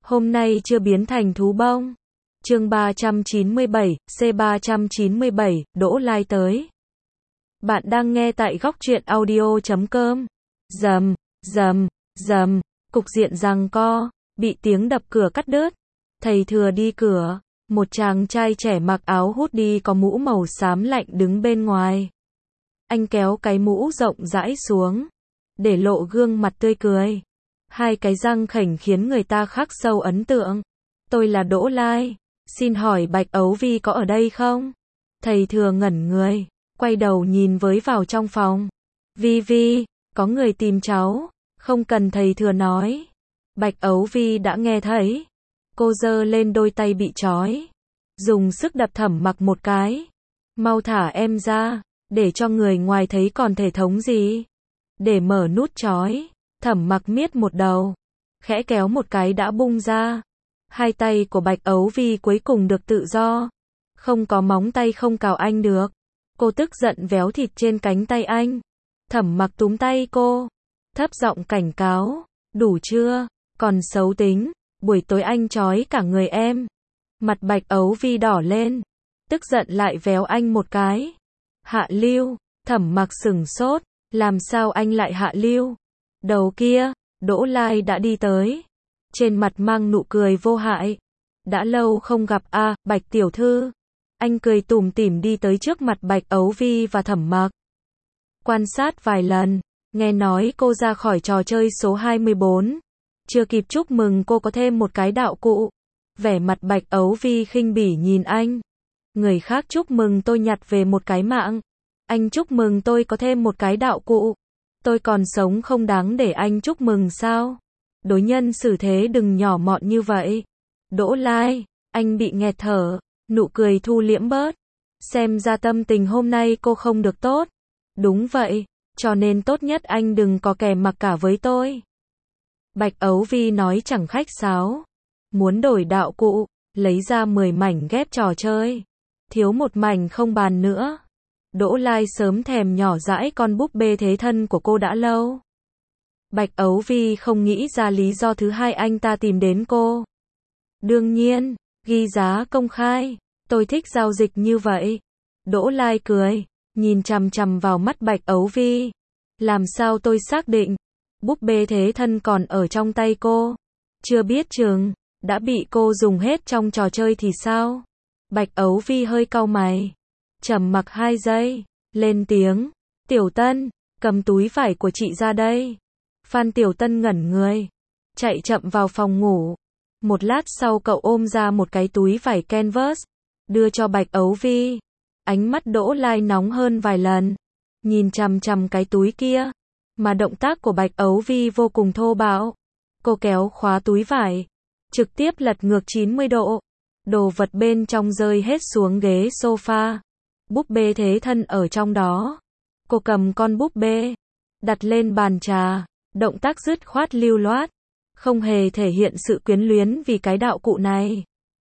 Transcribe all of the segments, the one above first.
Hôm nay chưa biến thành thú bông. Chương 397, C397, Đỗ Lai tới. Bạn đang nghe tại góc truyện audio.com. Rầm, rầm, rầm, cục diện giằng co, bị tiếng đập cửa cắt đứt. Thầy thừa đi cửa, một chàng trai trẻ mặc áo hoodie có mũ màu xám lạnh đứng bên ngoài. Anh kéo cái mũ rộng rãi xuống, để lộ gương mặt tươi cười. Hai cái răng khểnh khiến người ta khắc sâu ấn tượng. Tôi là Đỗ Lai, xin hỏi Bạch Ấu Vi có ở đây không? Thầy thừa ngẩn người, quay đầu nhìn với vào trong phòng. Vi Vi, có người tìm cháu. Không cần thầy thừa nói. Bạch Ấu Vi đã nghe thấy. Cô giơ lên đôi tay bị trói, dùng sức đập Thẩm Mặc một cái. Mau thả em ra, để cho người ngoài thấy còn thể thống gì. Để mở nút trói, Thẩm Mặc miết một đầu, khẽ kéo một cái đã bung ra. Hai tay của Bạch Ấu Vi cuối cùng được tự do. Không có móng tay không cào anh được. Cô tức giận véo thịt trên cánh tay anh. Thẩm Mặc túm tay cô, thấp giọng cảnh cáo, đủ chưa, còn xấu tính, buổi tối anh trói cả người em. Mặt Bạch Ấu Vi đỏ lên, tức giận lại véo anh một cái. Hạ lưu, Thẩm Mặc sửng sốt, làm sao anh lại hạ lưu? Đầu kia, Đỗ Lai đã đi tới, trên mặt mang nụ cười vô hại. Đã lâu không gặp a, Bạch tiểu thư. Anh cười tủm tỉm đi tới trước mặt Bạch Ấu Vi và Thẩm Mặc. Quan sát vài lần, nghe nói cô ra khỏi trò chơi số 24. Chưa kịp chúc mừng cô có thêm một cái đạo cụ. Vẻ mặt Bạch Ấu Vi khinh bỉ nhìn anh. Người khác chúc mừng tôi nhặt về một cái mạng. Anh chúc mừng tôi có thêm một cái đạo cụ. Tôi còn sống không đáng để anh chúc mừng sao? Đối nhân xử thế đừng nhỏ mọn như vậy. Đỗ Lai, anh bị nghẹt thở, nụ cười thu liễm bớt. Xem ra tâm tình hôm nay cô không được tốt. Đúng vậy, cho nên tốt nhất anh đừng có kè mặc cả với tôi. Bạch Ấu Vi nói chẳng khách sáo. Muốn đổi đạo cụ, lấy ra 10 mảnh ghép trò chơi. Thiếu một mảnh không bàn nữa. Đỗ Lai sớm thèm nhỏ dãi con búp bê thế thân của cô đã lâu. Bạch Ấu Vi không nghĩ ra lý do thứ hai anh ta tìm đến cô. Đương nhiên, ghi giá công khai. Tôi thích giao dịch như vậy. Đỗ Lai cười, nhìn chằm chằm vào mắt Bạch Ấu Vi. Làm sao tôi xác định? Búp bê thế thân còn ở trong tay cô. Chưa biết chừng, đã bị cô dùng hết trong trò chơi thì sao? Bạch Ấu Vi hơi cau mày. Trầm mặc 2 giây, lên tiếng. Tiểu Tân, cầm túi vải của chị ra đây. Phan Tiểu Tân ngẩn người, chạy chậm vào phòng ngủ. Một lát sau cậu ôm ra một cái túi vải canvas, đưa cho Bạch Ấu Vi. Ánh mắt Đỗ Lai nóng hơn vài lần, nhìn chằm chằm cái túi kia. Mà động tác của Bạch Ấu Vi vô cùng thô bạo. Cô kéo khóa túi vải, trực tiếp lật ngược 90 độ. Đồ vật bên trong rơi hết xuống ghế sofa. Búp bê thế thân ở trong đó. Cô cầm con búp bê, đặt lên bàn trà, động tác dứt khoát lưu loát, không hề thể hiện sự quyến luyến vì cái đạo cụ này.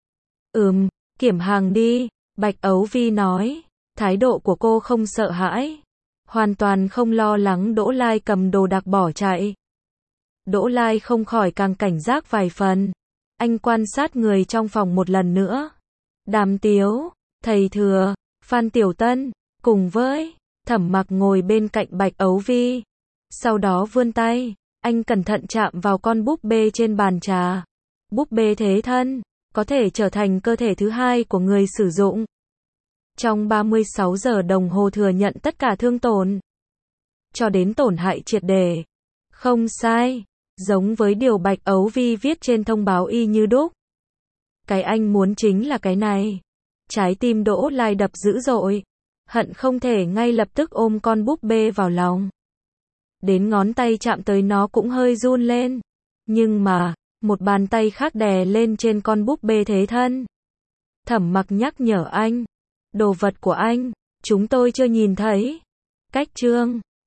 Kiểm hàng đi, Bạch Ấu Vi nói, thái độ của cô không sợ hãi, hoàn toàn không lo lắng Đỗ Lai cầm đồ đạc bỏ chạy. Đỗ Lai không khỏi càng cảnh giác vài phần. Anh quan sát người trong phòng một lần nữa. Đàm Tiếu, thầy thừa, Phan Tiểu Tân, cùng với Thẩm Mặc ngồi bên cạnh Bạch Ấu Vi. Sau đó vươn tay, anh cẩn thận chạm vào con búp bê trên bàn trà. Búp bê thế thân, có thể trở thành cơ thể thứ hai của người sử dụng. Trong 36 giờ đồng hồ thừa nhận tất cả thương tổn, cho đến tổn hại triệt để. Không sai, giống với điều Bạch Ấu Vi viết trên thông báo y như đúc. Cái anh muốn chính là cái này. Trái tim Đỗ Lai đập dữ dội, hận không thể ngay lập tức ôm con búp bê vào lòng. Đến ngón tay chạm tới nó cũng hơi run lên. Nhưng mà, một bàn tay khác đè lên trên con búp bê thế thân. Thẩm Mặc nhắc nhở anh. Đồ vật của anh, chúng tôi chưa nhìn thấy. Cách chương